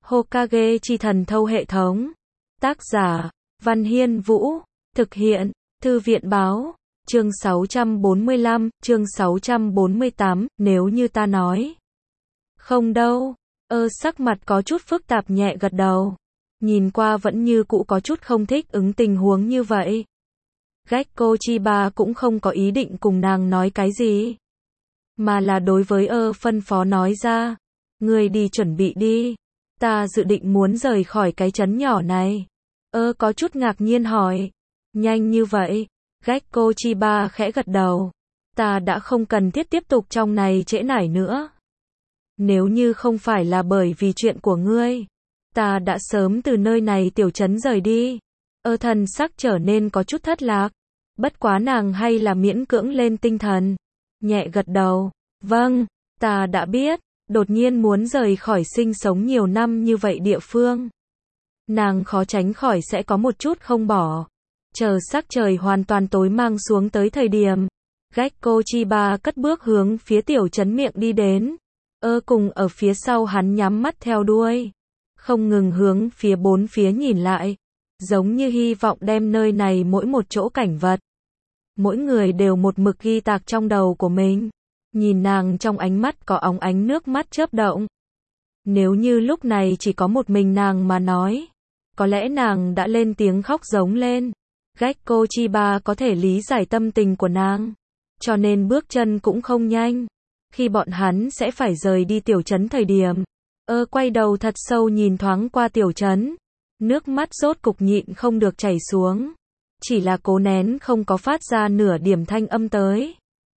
Hokage chi thần thâu hệ thống. Tác giả, Văn Hiên Vũ. Thực hiện, Thư viện báo. Chương 645, chương 648, nếu như ta nói. Không đâu. Sắc mặt có chút phức tạp nhẹ gật đầu. Nhìn qua vẫn như cũ có chút không thích ứng tình huống như vậy. Gekko Chiba cũng không có ý định cùng nàng nói cái gì. Mà là đối với phân phó nói ra. Ngươi đi chuẩn bị đi. Ta dự định muốn rời khỏi cái trấn nhỏ này. Có chút ngạc nhiên hỏi. Nhanh như vậy. Gekko Chiba khẽ gật đầu. Ta đã không cần thiết tiếp tục trong này trễ nải nữa. Nếu như không phải là bởi vì chuyện của ngươi, ta đã sớm từ nơi này tiểu trấn rời đi. Thần sắc trở nên có chút thất lạc. Bất quá nàng hay là miễn cưỡng lên tinh thần. Nhẹ gật đầu. Vâng, ta đã biết. Đột nhiên muốn rời khỏi sinh sống nhiều năm như vậy địa phương. Nàng khó tránh khỏi sẽ có một chút không bỏ. Chờ sắc trời hoàn toàn tối mang xuống tới thời điểm. Gekko Chiba cất bước hướng phía tiểu trấn miệng đi đến. Cùng ở phía sau hắn nhắm mắt theo đuôi. Không ngừng hướng phía bốn phía nhìn lại. Giống như hy vọng đem nơi này mỗi một chỗ cảnh vật. Mỗi người đều một mực ghi tạc trong đầu của mình. Nhìn nàng trong ánh mắt có óng ánh nước mắt chớp động. Nếu như lúc này chỉ có một mình nàng mà nói. Có lẽ nàng đã lên tiếng khóc giống lên. Gekko Chiba có thể lý giải tâm tình của nàng. Cho nên bước chân cũng không nhanh. Khi bọn hắn sẽ phải rời đi tiểu trấn thời điểm. Quay đầu thật sâu nhìn thoáng qua tiểu trấn. Nước mắt rốt cục nhịn không được chảy xuống. Chỉ là cố nén không có phát ra nửa điểm thanh âm tới.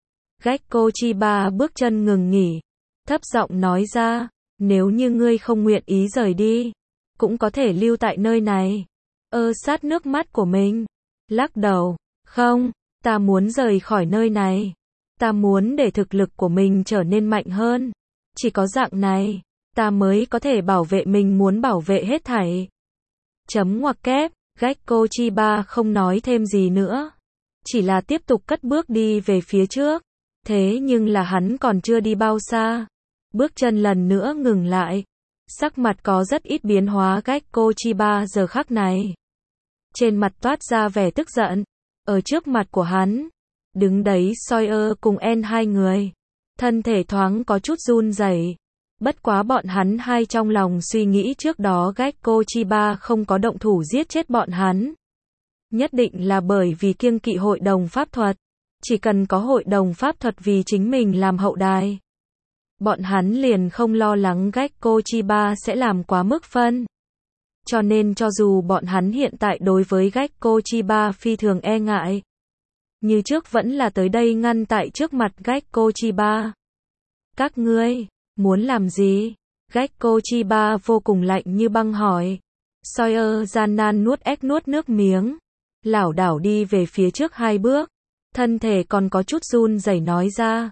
Gekko Chiba bước chân ngừng nghỉ. Thấp giọng nói ra. Nếu như ngươi không nguyện ý rời đi. Cũng có thể lưu tại nơi này. Sát nước mắt của mình. Lắc đầu. Không, ta muốn rời khỏi nơi này. Ta muốn để thực lực của mình trở nên mạnh hơn. Chỉ có dạng này, ta mới có thể bảo vệ mình muốn bảo vệ hết thảy. Chấm ngoặc kép, Gekko Chiba không nói thêm gì nữa. Chỉ là tiếp tục cất bước đi về phía trước. Thế nhưng là hắn còn chưa đi bao xa. Bước chân lần nữa ngừng lại. Sắc mặt có rất ít biến hóa Gekko Chiba giờ khắc này. Trên mặt toát ra vẻ tức giận. Ở trước mặt của hắn. Đứng đấy Sawyer cùng En hai người. Thân thể thoáng có chút run rẩy. Bất quá bọn hắn hai trong lòng suy nghĩ trước đó Gekko Chiba không có động thủ giết chết bọn hắn. Nhất định là bởi vì kiêng kỵ hội đồng pháp thuật. Chỉ cần có hội đồng pháp thuật vì chính mình làm hậu đài. Bọn hắn liền không lo lắng Gekko Chiba sẽ làm quá mức phân. Cho nên cho dù bọn hắn hiện tại đối với Gekko Chiba phi thường e ngại. Như trước vẫn là tới đây ngăn tại trước mặt Gekko Chiba. Các ngươi, muốn làm gì? Gekko Chiba vô cùng lạnh như băng hỏi. Sawyer gian nan nuốt nước miếng. Lảo đảo đi về phía trước hai bước. Thân thể còn có chút run rẩy nói ra.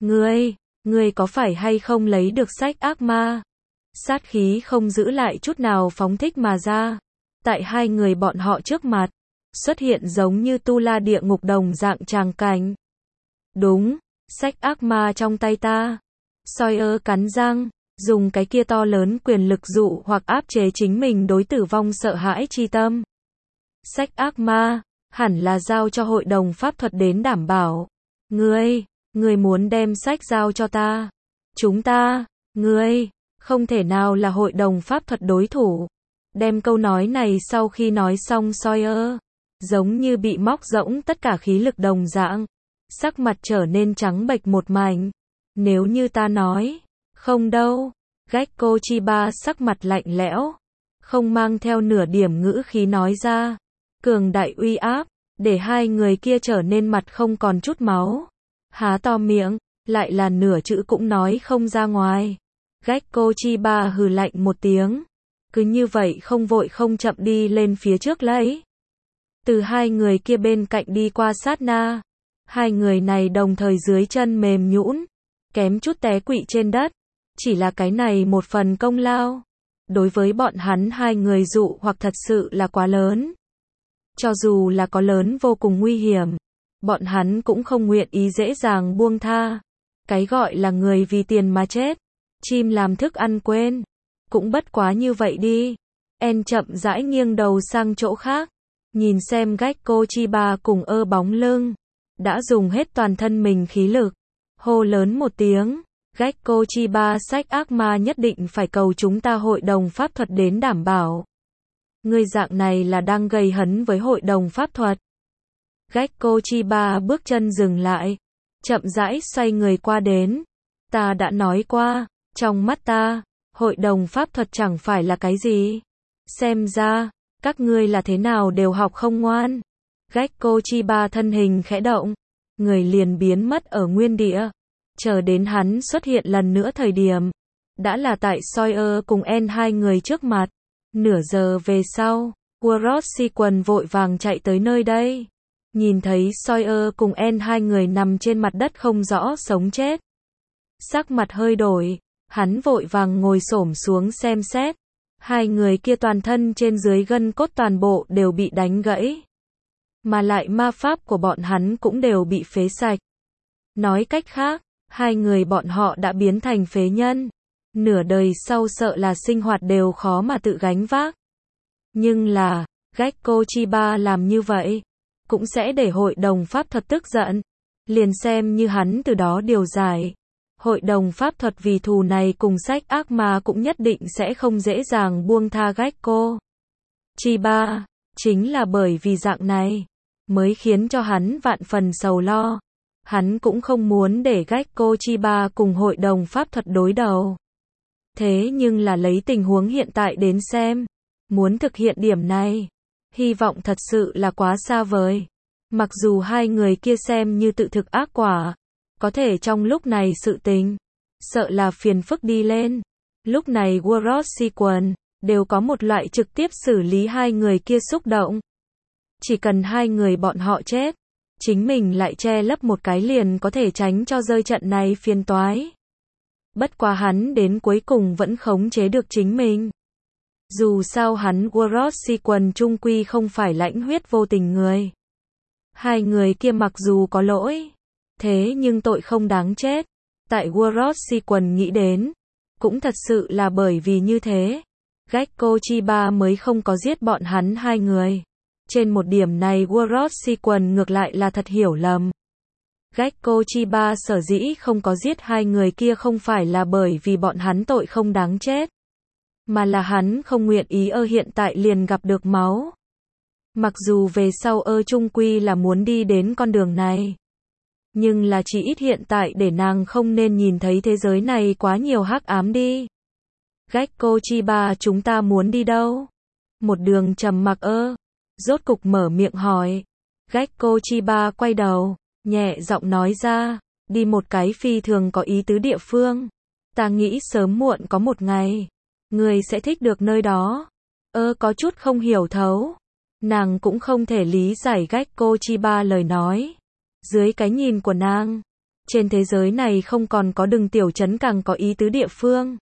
Ngươi có phải hay không lấy được sách ác ma? Sát khí không giữ lại chút nào phóng thích mà ra. Tại hai người bọn họ trước mặt. Xuất hiện giống như tu la địa ngục đồng dạng tràng cảnh. Đúng, sách ác ma trong tay ta. Sawyer cắn răng, dùng cái kia to lớn quyền lực dụ hoặc áp chế chính mình đối tử vong sợ hãi chi tâm. Sách ác ma, hẳn là giao cho hội đồng pháp thuật đến đảm bảo. Ngươi muốn đem sách giao cho ta. Ngươi, không thể nào là hội đồng pháp thuật đối thủ. Đem câu nói này sau khi nói xong Sawyer. Giống như bị móc rỗng tất cả khí lực đồng dạng. Sắc mặt trở nên trắng bệch một mảnh. Nếu như ta nói. Không đâu. Gekko Chiba sắc mặt lạnh lẽo. Không mang theo nửa điểm ngữ khí nói ra. Cường đại uy áp. Để hai người kia trở nên mặt không còn chút máu. Há to miệng. Lại là nửa chữ cũng nói không ra ngoài. Gekko Chiba hừ lạnh một tiếng. Cứ như vậy không vội không chậm đi lên phía trước lấy. Từ hai người kia bên cạnh đi qua sát na. Hai người này đồng thời dưới chân mềm nhũn. Kém chút té quỵ trên đất. Chỉ là cái này một phần công lao. Đối với bọn hắn hai người dụ hoặc thật sự là quá lớn. Cho dù là có lớn vô cùng nguy hiểm. Bọn hắn cũng không nguyện ý dễ dàng buông tha. Cái gọi là người vì tiền mà chết. Chim làm thức ăn quên. cũng bất quá như vậy đi. En chậm rãi nghiêng đầu sang chỗ khác, nhìn xem Gekko Chiba cùng bóng lưng, đã dùng hết toàn thân mình khí lực, hô lớn một tiếng, Gekko Chiba sách ác ma nhất định phải cầu chúng ta hội đồng pháp thuật đến đảm bảo. Ngươi dạng này là đang gây hấn với hội đồng pháp thuật. Gekko Chiba bước chân dừng lại, chậm rãi xoay người qua đến. Ta đã nói qua, trong mắt ta, hội đồng pháp thuật chẳng phải là cái gì. Xem ra, các ngươi là thế nào đều học không ngoan. Gekko Chiba thân hình khẽ động, người liền biến mất ở nguyên địa. Chờ đến hắn xuất hiện lần nữa thời điểm, đã là tại Sawyer cùng En hai người trước mặt. Nửa giờ về sau, Kuroshikun vội vàng chạy tới nơi đây. Nhìn thấy Sawyer cùng En hai người nằm trên mặt đất không rõ sống chết. Sắc mặt hơi đổi, hắn vội vàng ngồi xổm xuống xem xét. Hai người kia toàn thân trên dưới gân cốt toàn bộ đều bị đánh gãy. Mà lại ma pháp của bọn hắn cũng đều bị phế sạch. Nói cách khác, hai người bọn họ đã biến thành phế nhân. Nửa đời sau sợ là sinh hoạt đều khó mà tự gánh vác. Nhưng là, Gekko Chiba làm như vậy, cũng sẽ để hội đồng pháp thuật tức giận. Liền xem như hắn từ đó điều giải. Hội đồng pháp thuật vì thù này cùng sách ác ma cũng nhất định sẽ không dễ dàng buông tha Gekko Chiba. Chính là bởi vì dạng này, mới khiến cho hắn vạn phần sầu lo. Hắn cũng không muốn để Gekko Chiba cùng hội đồng pháp thuật đối đầu. Thế nhưng là lấy tình huống hiện tại đến xem, muốn thực hiện điểm này, hy vọng thật sự là quá xa vời. Mặc dù hai người kia xem như tự thực ác quả, có thể trong lúc này sự tình, sợ là phiền phức đi lên. Lúc này Kuroshikun đều có một loại trực tiếp xử lý hai người kia xúc động. Chỉ cần hai người bọn họ chết, chính mình lại che lấp một cái liền có thể tránh cho rơi trận này phiền toái. Bất quá hắn đến cuối cùng vẫn khống chế được chính mình. Dù sao hắn Kuroshikun trung quy không phải lãnh huyết vô tình người. Hai người kia mặc dù có lỗi, thế nhưng tội không đáng chết. Tại Kuroshikun nghĩ đến, cũng thật sự là bởi vì như thế, Gekko Chiba mới không có giết bọn hắn hai người. Trên một điểm này Kuroshikun ngược lại là thật hiểu lầm. Gekko Chiba sở dĩ không có giết hai người kia không phải là bởi vì bọn hắn tội không đáng chết, mà là hắn không nguyện ý hiện tại liền gặp được máu. Mặc dù về sau trung quy là muốn đi đến con đường này, nhưng là chỉ ít hiện tại để nàng không nên nhìn thấy thế giới này quá nhiều hắc ám đi. Gekko Chiba, chúng ta muốn đi đâu? Một đường trầm mặc rốt cục mở miệng hỏi. Gekko Chiba quay đầu, nhẹ giọng nói ra, đi một cái phi thường có ý tứ địa phương. Ta nghĩ sớm muộn có một ngày, người sẽ thích được nơi đó. Có chút không hiểu thấu. Nàng cũng không thể lý giải Gekko Chiba lời nói. Dưới cái nhìn của nàng, trên thế giới này không còn có đường tiểu trấn càng có ý tứ địa phương.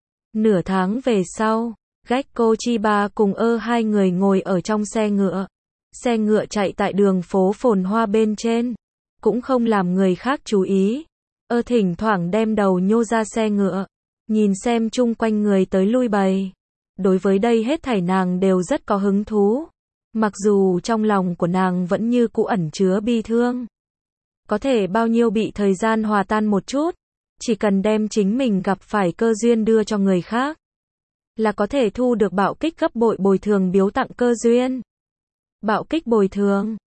Nửa tháng về sau, Gekko Chiba cùng hai người ngồi ở trong xe ngựa. Xe ngựa chạy tại đường phố phồn hoa bên trên, cũng không làm người khác chú ý. Thỉnh thoảng đem đầu nhô ra xe ngựa, nhìn xem chung quanh người tới lui bày. Đối với đây hết thảy nàng đều rất có hứng thú. Mặc dù trong lòng của nàng vẫn như cũ ẩn chứa bi thương. Có thể bao nhiêu bị thời gian hòa tan một chút, chỉ cần đem chính mình gặp phải cơ duyên đưa cho người khác, là có thể thu được bạo kích gấp bội bồi thường biếu tặng cơ duyên. Bạo kích bồi thường,